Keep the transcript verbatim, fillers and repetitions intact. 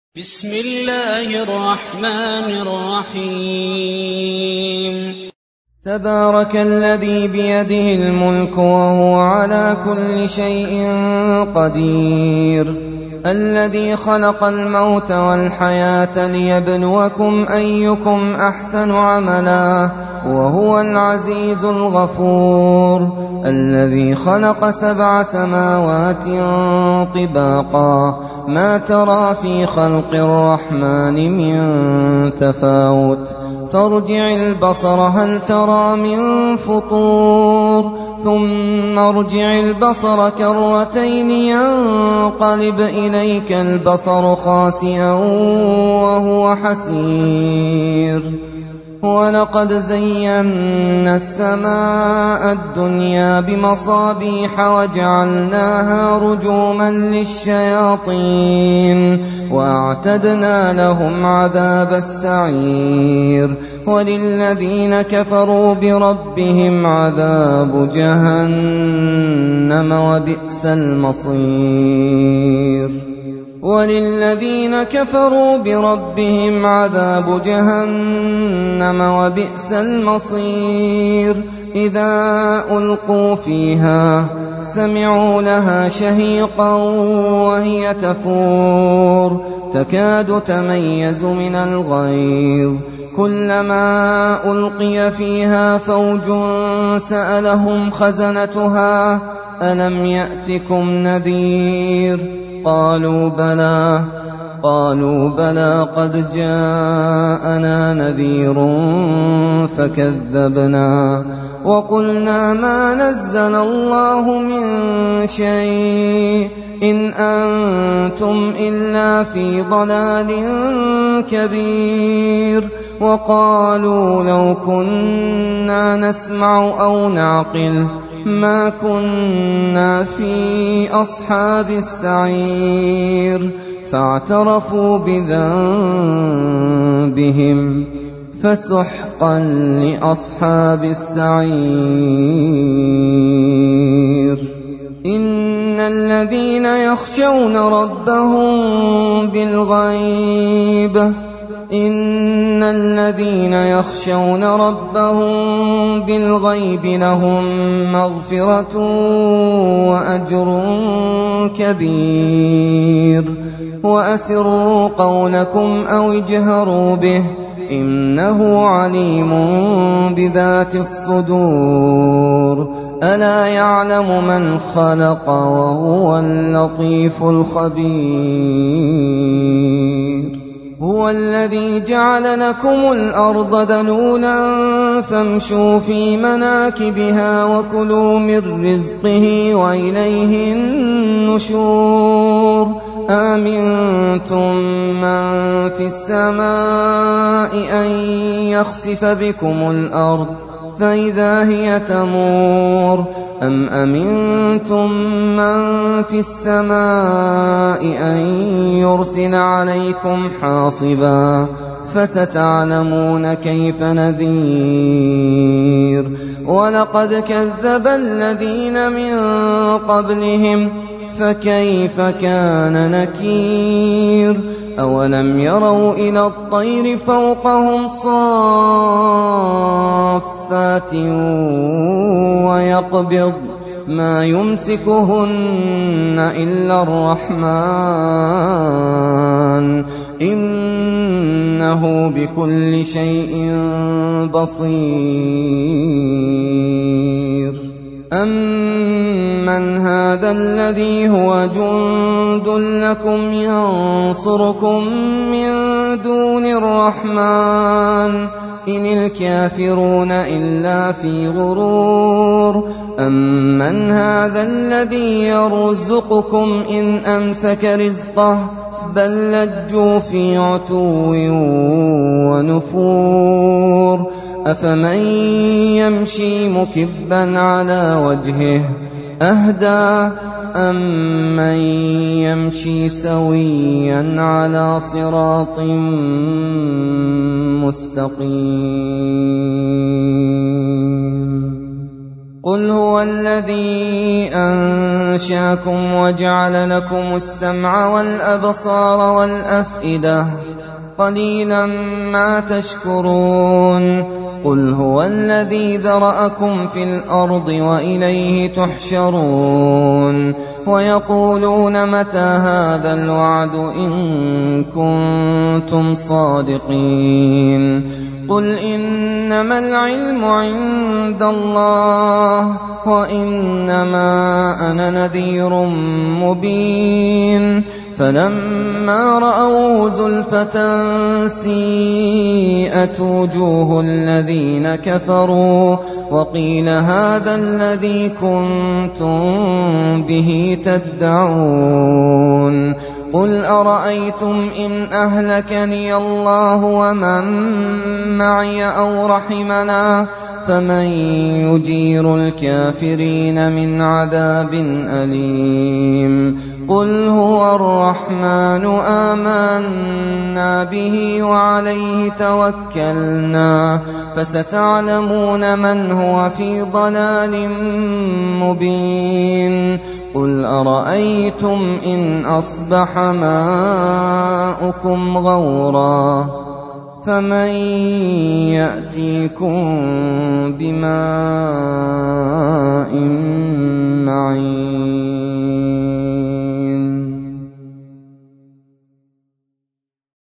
بسم الله الرحمن الرحيم. تبارك الذي بيده الملك وهو على كل شيء قدير، الذي خلق الموت والحياة ليبلوكم أيكم أحسن عملا وهو العزيز الغفور، الذي خلق سبع سماوات طباقا ما ترى في خلق الرحمن من تفاوت، ترجع البصر هل ترى من فطور، ثم ارجع البصر كرتين ينقلب إليك البصر خاسئا وهو حسير. ولقد زينا السماء الدنيا بمصابيح وجعلناها رجوما للشياطين وأعتدنا لهم عذاب السعير. وللذين كفروا بربهم عذاب جهنم وبئس المصير. وللذين كفروا بربهم عذاب جهنم وبئس المصير. إذا ألقوا فيها سمعوا لها شهيقا وهي تفور تكاد تميز من الغيظ، كلما ألقي فيها فوج سألهم خزنتها ألم يأتكم نذير؟ قالوا بلى قالوا بلى قد جاءنا نذير فكذبنا وقلنا ما نزل الله من شيء إن أنتم إلا في ضلال كبير. وقالوا لو كنا نسمع أو نعقل ما كنا في أصحاب السعير. فاعترفوا بذنبهم فسحقا لأصحاب السعير. إن الذين يخشون ربهم بالغيب إن الذين يخشون ربهم بالغيب لهم مغفرة وأجر كبير. وأسروا قولكم أو اجهروا به إنه عليم بذات الصدور. ألا يعلم من خلق وهو اللطيف الخبير. هو الذي جعل لكم الأرض ذلولا فامشوا في مناكبها وكلوا من رزقه وإليه النشور. آمنتم من في السماء أن يخسف بكم الأرض فإذا هي تمور أم أمنتم من في السماء أن يرسل عليكم حاصبا فستعلمون كيف نذير. ولقد كذب الذين من قبلهم فكيف كان نكير. أولم يروا إلى الطير فوقهم صافات ويقبض ما يمسكهن إلا الرحمن إنه بكل شيء بصير. أمن هذا الذي هو جند لكم ينصركم من دون الرحمن إن الكافرون إلا في غرور. أمن هذا الذي يرزقكم إن أمسك رزقه بل لجوا في عتو ونفور. أفمن يمشي مكبا على وجهه أهدى أمن يمشي سويا على صراط مستقيم. قل هو الذي أنشاكم وجعل لكم السمع والأبصار والأفئدة قليلا ما تشكرون قل هو الذي ذرأكم في الأرض وإليه تحشرون ويقولون متى هذا الوعد إن كنتم صادقين قل إنما العلم عند الله وإنما أنا نذير مبين فلما رأوه زلفة سيئت وجوه الذين كفروا وقيل هذا الذي كنتم به تدعون قل أرأيتم إن أهلكني الله ومن معي أو رحمنا فمن يجير الكافرين من عذاب أليم قل هو الرحمن آمنا به وعليه توكلنا فستعلمون من هو في ضلال مبين قل أرأيتم إن أصبح ماؤكم غورا فمن يأتيكم بماء